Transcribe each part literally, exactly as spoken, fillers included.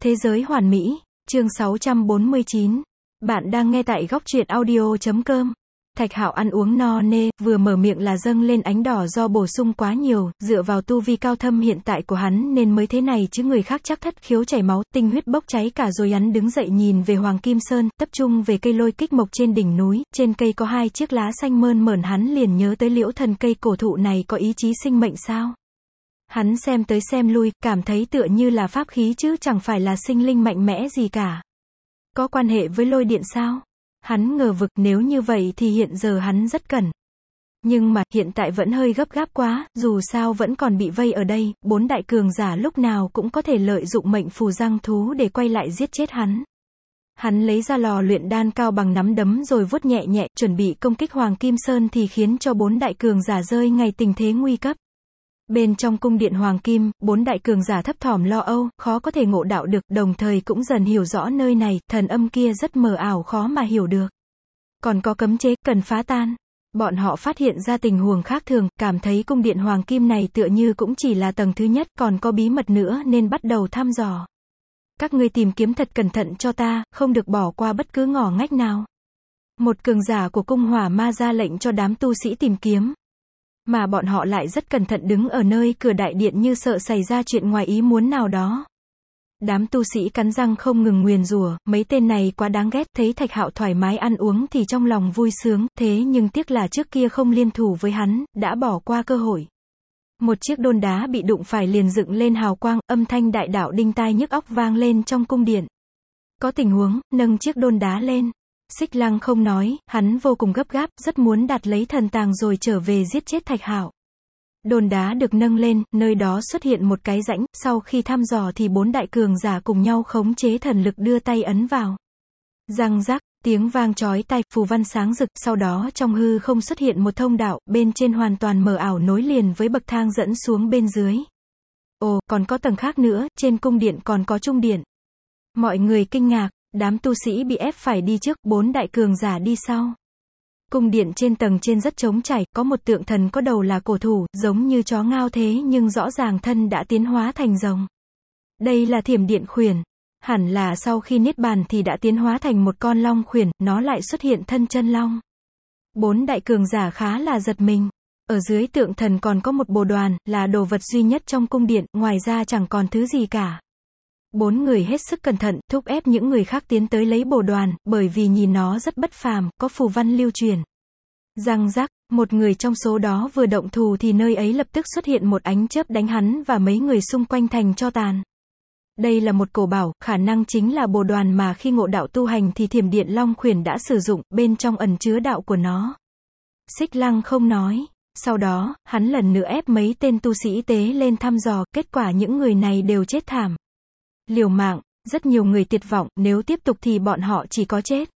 Thế giới hoàn mỹ, chương sáu trăm bốn mươi chín. Bạn đang nghe tại góc truyện audio chấm com. Thạch Hạo ăn uống no nê, vừa mở miệng là dâng lên ánh đỏ do bổ sung quá nhiều, dựa vào tu vi cao thâm hiện tại của hắn nên mới thế này chứ người khác chắc thất khiếu chảy máu, tinh huyết bốc cháy cả rồi. Hắn đứng dậy nhìn về Hoàng Kim Sơn, tập trung về cây lôi kích mộc trên đỉnh núi, trên cây có hai chiếc lá xanh mơn mởn, hắn liền nhớ tới liễu thần cây cổ thụ này có ý chí sinh mệnh sao? Hắn xem tới xem lui, cảm thấy tựa như là pháp khí chứ chẳng phải là sinh linh mạnh mẽ gì cả. Có quan hệ với lôi điện sao? Hắn ngờ vực, nếu như vậy thì hiện giờ hắn rất cần. Nhưng mà, hiện tại vẫn hơi gấp gáp quá, dù sao vẫn còn bị vây ở đây, bốn đại cường giả lúc nào cũng có thể lợi dụng mệnh phù răng thú để quay lại giết chết hắn. Hắn lấy ra lò luyện đan cao bằng nắm đấm rồi vuốt nhẹ nhẹ, chuẩn bị công kích Hoàng Kim Sơn thì khiến cho bốn đại cường giả rơi ngay tình thế nguy cấp. Bên trong cung điện Hoàng Kim, bốn đại cường giả thấp thỏm lo âu, khó có thể ngộ đạo được, đồng thời cũng dần hiểu rõ nơi này, thần âm kia rất mờ ảo khó mà hiểu được. Còn có cấm chế, cần phá tan. Bọn họ phát hiện ra tình huống khác thường, cảm thấy cung điện Hoàng Kim này tựa như cũng chỉ là tầng thứ nhất, còn có bí mật nữa nên bắt đầu thăm dò. Các ngươi tìm kiếm thật cẩn thận cho ta, không được bỏ qua bất cứ ngõ ngách nào. Một cường giả của cung hỏa ma ra lệnh cho đám tu sĩ tìm kiếm. Mà bọn họ lại rất cẩn thận đứng ở nơi cửa đại điện như sợ xảy ra chuyện ngoài ý muốn nào đó. Đám tu sĩ cắn răng không ngừng nguyền rủa, mấy tên này quá đáng ghét, thấy Thạch Hạo thoải mái ăn uống thì trong lòng vui sướng, thế nhưng tiếc là trước kia không liên thủ với hắn, đã bỏ qua cơ hội. Một chiếc đôn đá bị đụng phải liền dựng lên hào quang, âm thanh đại đạo đinh tai nhức óc vang lên trong cung điện. Có tình huống, nâng chiếc đôn đá lên. Xích Lăng không nói, hắn vô cùng gấp gáp, rất muốn đạt lấy thần tàng rồi trở về giết chết Thạch Hạo. Đôn đá được nâng lên, nơi đó xuất hiện một cái rãnh, sau khi thăm dò thì bốn đại cường giả cùng nhau khống chế thần lực đưa tay ấn vào. Răng rắc, tiếng vang chói tai, phù văn sáng rực, sau đó trong hư không xuất hiện một thông đạo, bên trên hoàn toàn mờ ảo nối liền với bậc thang dẫn xuống bên dưới. Ồ, còn có tầng khác nữa, trên cung điện còn có trung điện. Mọi người kinh ngạc. Đám tu sĩ bị ép phải đi trước, bốn đại cường giả đi sau. Cung điện trên tầng trên rất trống trải, có một tượng thần có đầu là cổ thụ, giống như chó ngao thế nhưng rõ ràng thân đã tiến hóa thành rồng. Đây là Thiểm Điện Khuyển. Hẳn là sau khi niết bàn thì đã tiến hóa thành một con long khuyển, nó lại xuất hiện thân chân long. Bốn đại cường giả khá là giật mình. Ở dưới tượng thần còn có một bồ đoàn, là đồ vật duy nhất trong cung điện, ngoài ra chẳng còn thứ gì cả. Bốn người hết sức cẩn thận, thúc ép những người khác tiến tới lấy bồ đoàn, bởi vì nhìn nó rất bất phàm, có phù văn lưu truyền. Răng rắc, một người trong số đó vừa động thủ thì nơi ấy lập tức xuất hiện một ánh chớp đánh hắn và mấy người xung quanh thành tro tàn. Đây là một cổ bảo, khả năng chính là bồ đoàn mà khi ngộ đạo tu hành thì Thiểm Điện Long Khuyển đã sử dụng, bên trong ẩn chứa đạo của nó. Xích Lăng không nói. Sau đó, hắn lần nữa ép mấy tên tu sĩ tế lên thăm dò, kết quả những người này đều chết thảm. Liều mạng, rất nhiều người tuyệt vọng, nếu tiếp tục thì bọn họ chỉ có chết.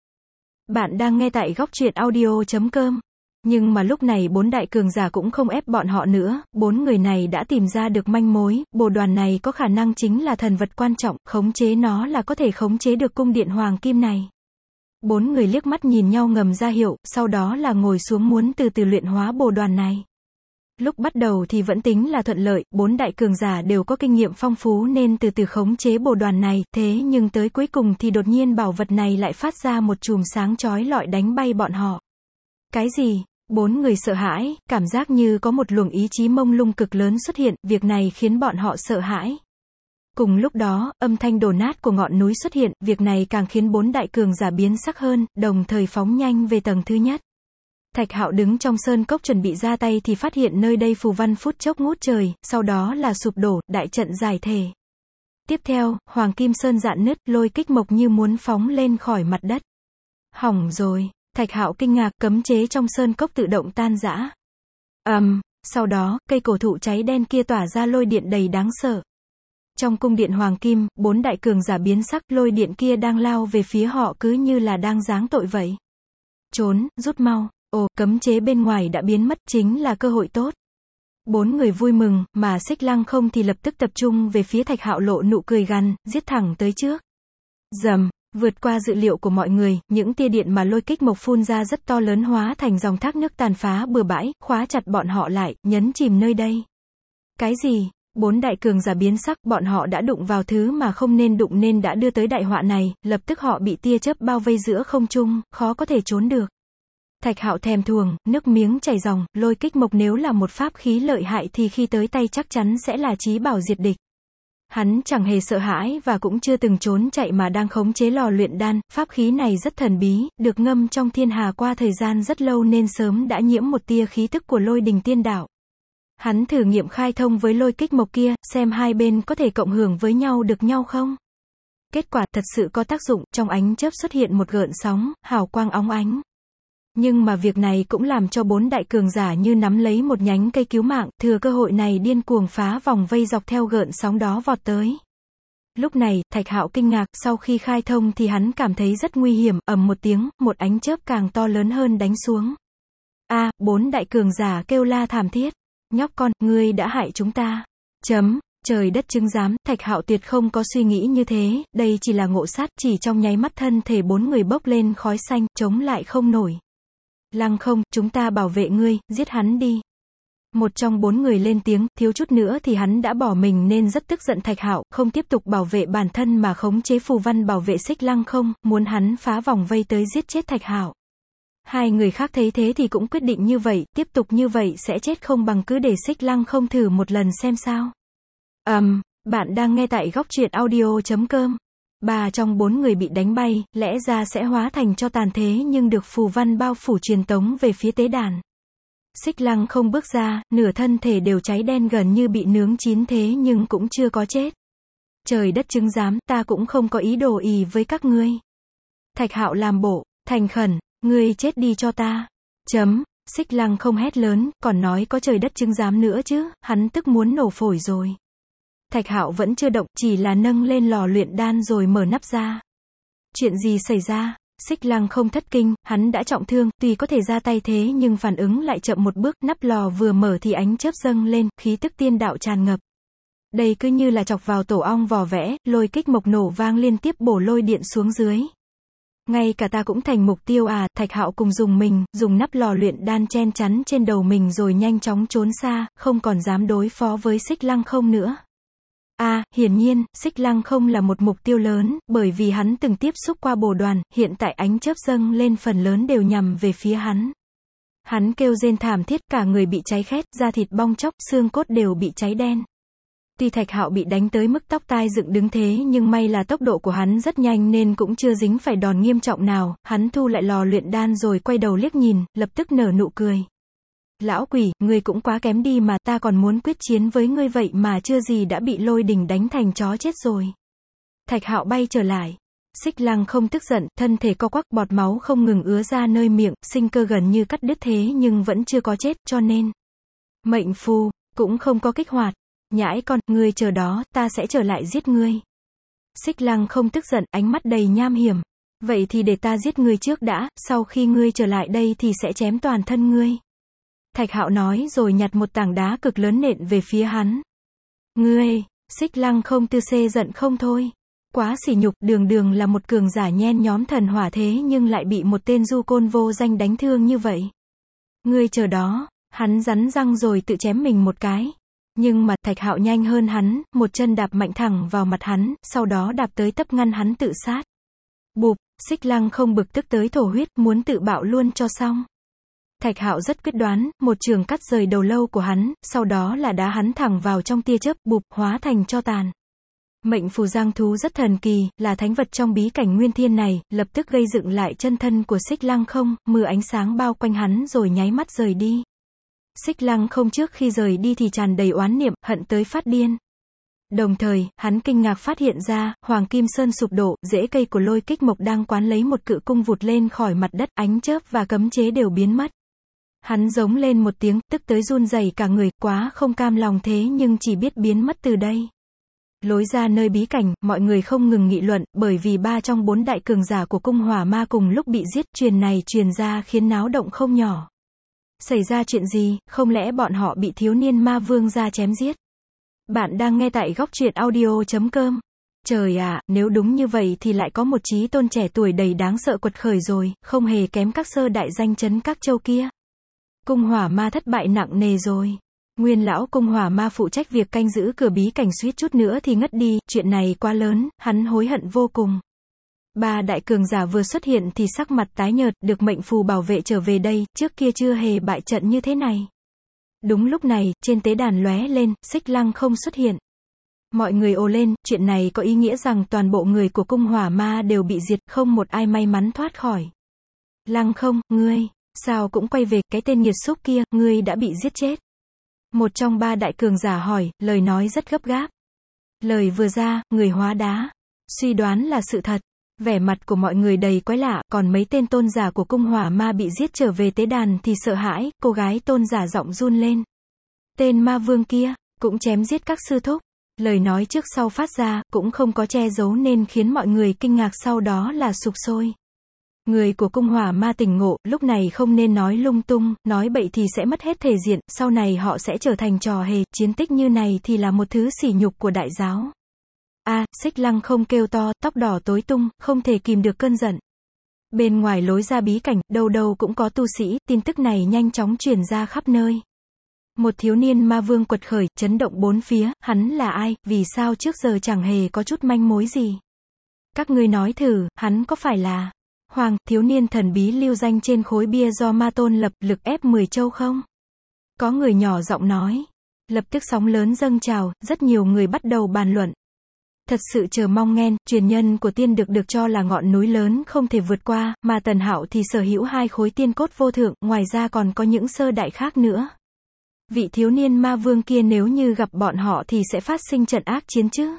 Bạn đang nghe tại góc truyện audio chấm com. Nhưng mà lúc này bốn đại cường giả cũng không ép bọn họ nữa, bốn người này đã tìm ra được manh mối, bồ đoàn này có khả năng chính là thần vật quan trọng, khống chế nó là có thể khống chế được cung điện Hoàng Kim này. Bốn người liếc mắt nhìn nhau ngầm ra hiệu, sau đó là ngồi xuống muốn từ từ luyện hóa bồ đoàn này. Lúc bắt đầu thì vẫn tính là thuận lợi, bốn đại cường giả đều có kinh nghiệm phong phú nên từ từ khống chế bồ đoàn này, thế nhưng tới cuối cùng thì đột nhiên bảo vật này lại phát ra một chùm sáng chói lọi đánh bay bọn họ. Cái gì? Bốn người sợ hãi, cảm giác như có một luồng ý chí mông lung cực lớn xuất hiện, việc này khiến bọn họ sợ hãi. Cùng lúc đó, âm thanh đổ nát của ngọn núi xuất hiện, việc này càng khiến bốn đại cường giả biến sắc hơn, đồng thời phóng nhanh về tầng thứ nhất. Thạch Hạo đứng trong sơn cốc chuẩn bị ra tay thì phát hiện nơi đây phù văn phút chốc ngút trời, sau đó là sụp đổ, đại trận giải thể. Tiếp theo, Hoàng Kim Sơn rạn nứt, lôi kích mộc như muốn phóng lên khỏi mặt đất. Hỏng rồi, Thạch Hạo kinh ngạc, cấm chế trong sơn cốc tự động tan rã. Ầm, um, sau đó, cây cổ thụ cháy đen kia tỏa ra lôi điện đầy đáng sợ. Trong cung điện Hoàng Kim, bốn đại cường giả biến sắc, lôi điện kia đang lao về phía họ cứ như là đang giáng tội vậy. Trốn, rút mau. Ồ, cấm chế bên ngoài đã biến mất, chính là cơ hội tốt. Bốn người vui mừng, mà Xích Lăng không thì lập tức tập trung về phía Thạch Hạo lộ nụ cười gằn, giết thẳng tới trước. Rầm, vượt qua dự liệu của mọi người, những tia điện mà lôi kích mộc phun ra rất to lớn hóa thành dòng thác nước tàn phá bừa bãi, khóa chặt bọn họ lại, nhấn chìm nơi đây. Cái gì? Bốn đại cường giả biến sắc, bọn họ đã đụng vào thứ mà không nên đụng nên đã đưa tới đại họa này, lập tức họ bị tia chớp bao vây giữa không trung, khó có thể trốn được. Thạch Hạo thèm thuồng, nước miếng chảy ròng, lôi kích mộc nếu là một pháp khí lợi hại thì khi tới tay chắc chắn sẽ là chí bảo diệt địch. Hắn chẳng hề sợ hãi và cũng chưa từng trốn chạy mà đang khống chế lò luyện đan, pháp khí này rất thần bí, được ngâm trong thiên hà qua thời gian rất lâu nên sớm đã nhiễm một tia khí tức của lôi đình tiên đạo. Hắn thử nghiệm khai thông với lôi kích mộc kia, xem hai bên có thể cộng hưởng với nhau được nhau không? Kết quả thật sự có tác dụng, trong ánh chớp xuất hiện một gợn sóng, hào quang óng ánh. Nhưng mà việc này cũng làm cho bốn đại cường giả như nắm lấy một nhánh cây cứu mạng, thừa cơ hội này điên cuồng phá vòng vây dọc theo gợn sóng đó vọt tới. Lúc này, Thạch Hạo kinh ngạc, sau khi khai thông thì hắn cảm thấy rất nguy hiểm, ầm một tiếng, một ánh chớp càng to lớn hơn đánh xuống. A, bốn đại cường giả kêu la thảm thiết. Nhóc con, ngươi đã hại chúng ta. Chấm. Trời đất chứng giám, Thạch Hạo tuyệt không có suy nghĩ như thế, đây chỉ là ngộ sát, chỉ trong nháy mắt thân thể bốn người bốc lên khói xanh, chống lại không nổi. Lăng Không, chúng ta bảo vệ ngươi, giết hắn đi. Một trong bốn người lên tiếng, thiếu chút nữa thì hắn đã bỏ mình nên rất tức giận Thạch Hạo, không tiếp tục bảo vệ bản thân mà khống chế phù văn bảo vệ Xích Lăng Không, muốn hắn phá vòng vây tới giết chết Thạch Hạo. Hai người khác thấy thế thì cũng quyết định như vậy, tiếp tục như vậy sẽ chết không bằng cứ để Xích Lăng Không thử một lần xem sao. Ầm, um, bạn đang nghe tại góc truyện audio chấm com. Ba trong bốn người bị đánh bay, lẽ ra sẽ hóa thành cho tàn thế nhưng được phù văn bao phủ truyền tống về phía tế đàn. Xích Lăng Không bước ra, nửa thân thể đều cháy đen gần như bị nướng chín thế nhưng cũng chưa có chết. Trời đất chứng giám, ta cũng không có ý đồ ì với các ngươi. Thạch Hạo làm bộ, thành khẩn, ngươi chết đi cho ta. Chấm. Xích Lăng Không hét lớn, còn nói có trời đất chứng giám nữa chứ, hắn tức muốn nổ phổi rồi. Thạch Hạo vẫn chưa động, chỉ là nâng lên lò luyện đan rồi mở nắp ra. Chuyện gì xảy ra? Xích Lăng Không thất kinh, hắn đã trọng thương, tuy có thể ra tay thế nhưng phản ứng lại chậm một bước, nắp lò vừa mở thì ánh chớp dâng lên, khí tức tiên đạo tràn ngập. Đây cứ như là chọc vào tổ ong vò vẽ, lôi kích mộc nổ vang liên tiếp bổ lôi điện xuống dưới. Ngay cả ta cũng thành mục tiêu à, Thạch Hạo cùng dùng mình, dùng nắp lò luyện đan chen chắn trên đầu mình rồi nhanh chóng trốn xa, không còn dám đối phó với Xích Lăng Không nữa. À, hiển nhiên, Xích Lăng Không là một mục tiêu lớn, bởi vì hắn từng tiếp xúc qua bồ đoàn, hiện tại ánh chớp dâng lên phần lớn đều nhằm về phía hắn. Hắn kêu rên thảm thiết, cả người bị cháy khét, da thịt bong chóc, xương cốt đều bị cháy đen. Tuy Thạch Hạo bị đánh tới mức tóc tai dựng đứng thế nhưng may là tốc độ của hắn rất nhanh nên cũng chưa dính phải đòn nghiêm trọng nào, hắn thu lại lò luyện đan rồi quay đầu liếc nhìn, lập tức nở nụ cười. Lão quỷ, ngươi cũng quá kém đi mà, ta còn muốn quyết chiến với ngươi vậy mà chưa gì đã bị lôi đình đánh thành chó chết rồi. Thạch Hạo bay trở lại. Xích Lăng Không tức giận, thân thể co quắp, bọt máu không ngừng ứa ra nơi miệng, sinh cơ gần như cắt đứt thế nhưng vẫn chưa có chết, cho nên mệnh phù cũng không có kích hoạt. Nhãi con, ngươi chờ đó, ta sẽ trở lại giết ngươi. Xích Lăng Không tức giận, ánh mắt đầy nham hiểm. Vậy thì để ta giết ngươi trước đã, sau khi ngươi trở lại đây thì sẽ chém toàn thân ngươi. Thạch Hạo nói rồi nhặt một tảng đá cực lớn nện về phía hắn. Ngươi, Xích Lăng Không tư xê giận không thôi. Quá sỉ nhục, đường đường là một cường giả nhen nhóm thần hỏa thế nhưng lại bị một tên du côn vô danh đánh thương như vậy. Ngươi chờ đó, hắn rắn răng rồi tự chém mình một cái. Nhưng mà, Thạch Hạo nhanh hơn hắn, một chân đạp mạnh thẳng vào mặt hắn, sau đó đạp tới tấp ngăn hắn tự sát. Bụp, Xích Lăng Không bực tức tới thổ huyết, muốn tự bạo luôn cho xong. Thạch Hạo rất quyết đoán, một trường cắt rời đầu lâu của hắn, sau đó là đá hắn thẳng vào trong tia chớp, bụp, hóa thành tro tàn. Mệnh phù giang thú rất thần kỳ, là thánh vật trong bí cảnh nguyên thiên này, lập tức gây dựng lại chân thân của Xích Lăng Không, mưa ánh sáng bao quanh hắn rồi nháy mắt rời đi. Xích Lăng Không trước khi rời đi thì tràn đầy oán niệm, hận tới phát điên. Đồng thời, hắn kinh ngạc phát hiện ra, Hoàng Kim Sơn sụp đổ, rễ cây của lôi kích mộc đang quán lấy một cự cung vụt lên khỏi mặt đất, ánh chớp và cấm chế đều biến mất. Hắn giống lên một tiếng, tức tới run rẩy cả người, quá không cam lòng thế nhưng chỉ biết biến mất từ đây. Lối ra nơi bí cảnh, mọi người không ngừng nghị luận, bởi vì ba trong bốn đại cường giả của cung hỏa ma cùng lúc bị giết, truyền này truyền ra khiến náo động không nhỏ. Xảy ra chuyện gì, không lẽ bọn họ bị thiếu niên ma vương ra chém giết? Bạn đang nghe tại góc truyện audio chấm com. Trời ạ, nếu đúng như vậy thì lại có một chí tôn trẻ tuổi đầy đáng sợ quật khởi rồi, không hề kém các sơ đại danh chấn các châu kia. Cung hỏa ma thất bại nặng nề rồi. Nguyên lão cung hỏa ma phụ trách việc canh giữ cửa bí cảnh suýt chút nữa thì ngất đi, chuyện này quá lớn, hắn hối hận vô cùng. Ba đại cường giả vừa xuất hiện thì sắc mặt tái nhợt, được mệnh phù bảo vệ trở về đây, trước kia chưa hề bại trận như thế này. Đúng lúc này, trên tế đàn lóe lên, Xích Lăng không xuất hiện. Mọi người ồ lên, chuyện này có ý nghĩa rằng toàn bộ người của cung hỏa ma đều bị diệt, không một ai may mắn thoát khỏi. Lăng không, ngươi, sao cũng quay về, cái tên nghiệt xúc kia, ngươi đã bị giết chết. Một trong ba đại cường giả hỏi, lời nói rất gấp gáp. Lời vừa ra, người hóa đá. Suy đoán là sự thật. Vẻ mặt của mọi người đầy quái lạ, còn mấy tên tôn giả của cung hỏa ma bị giết trở về tế đàn thì sợ hãi, cô gái tôn giả giọng run lên. Tên ma vương kia, cũng chém giết các sư thúc. Lời nói trước sau phát ra, cũng không có che giấu nên khiến mọi người kinh ngạc, sau đó là sục sôi. Người của cung hỏa ma tỉnh ngộ, lúc này không nên nói lung tung, nói bậy thì sẽ mất hết thể diện, sau này họ sẽ trở thành trò hề, chiến tích như này thì là một thứ sỉ nhục của đại giáo. A, à, Xích Lăng không kêu to, tóc đỏ tối tung, không thể kìm được cơn giận. Bên ngoài lối ra bí cảnh, đâu đâu cũng có tu sĩ, tin tức này nhanh chóng truyền ra khắp nơi. Một thiếu niên ma vương quật khởi, chấn động bốn phía, hắn là ai, vì sao trước giờ chẳng hề có chút manh mối gì. Các ngươi nói thử, hắn có phải là Hoàng, thiếu niên thần bí lưu danh trên khối bia do ma tôn lập, lực ép mười châu không? Có người nhỏ giọng nói. Lập tức sóng lớn dâng trào, rất nhiều người bắt đầu bàn luận. Thật sự chờ mong nghe, truyền nhân của tiên được được cho là ngọn núi lớn không thể vượt qua, mà Tần Hạo thì sở hữu hai khối tiên cốt vô thượng, ngoài ra còn có những sơ đại khác nữa. Vị thiếu niên ma vương kia nếu như gặp bọn họ thì sẽ phát sinh trận ác chiến chứ.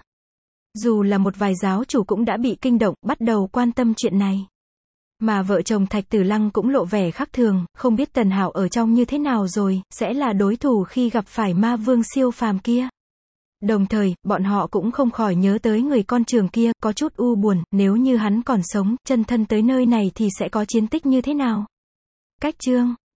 Dù là một vài giáo chủ cũng đã bị kinh động, bắt đầu quan tâm chuyện này. Mà vợ chồng Thạch Tử Lăng cũng lộ vẻ khác thường, không biết Tần Hạo ở trong như thế nào rồi, sẽ là đối thủ khi gặp phải ma vương siêu phàm kia. Đồng thời, bọn họ cũng không khỏi nhớ tới người con trường kia, có chút u buồn, nếu như hắn còn sống, chân thân tới nơi này thì sẽ có chiến tích như thế nào. Cách chương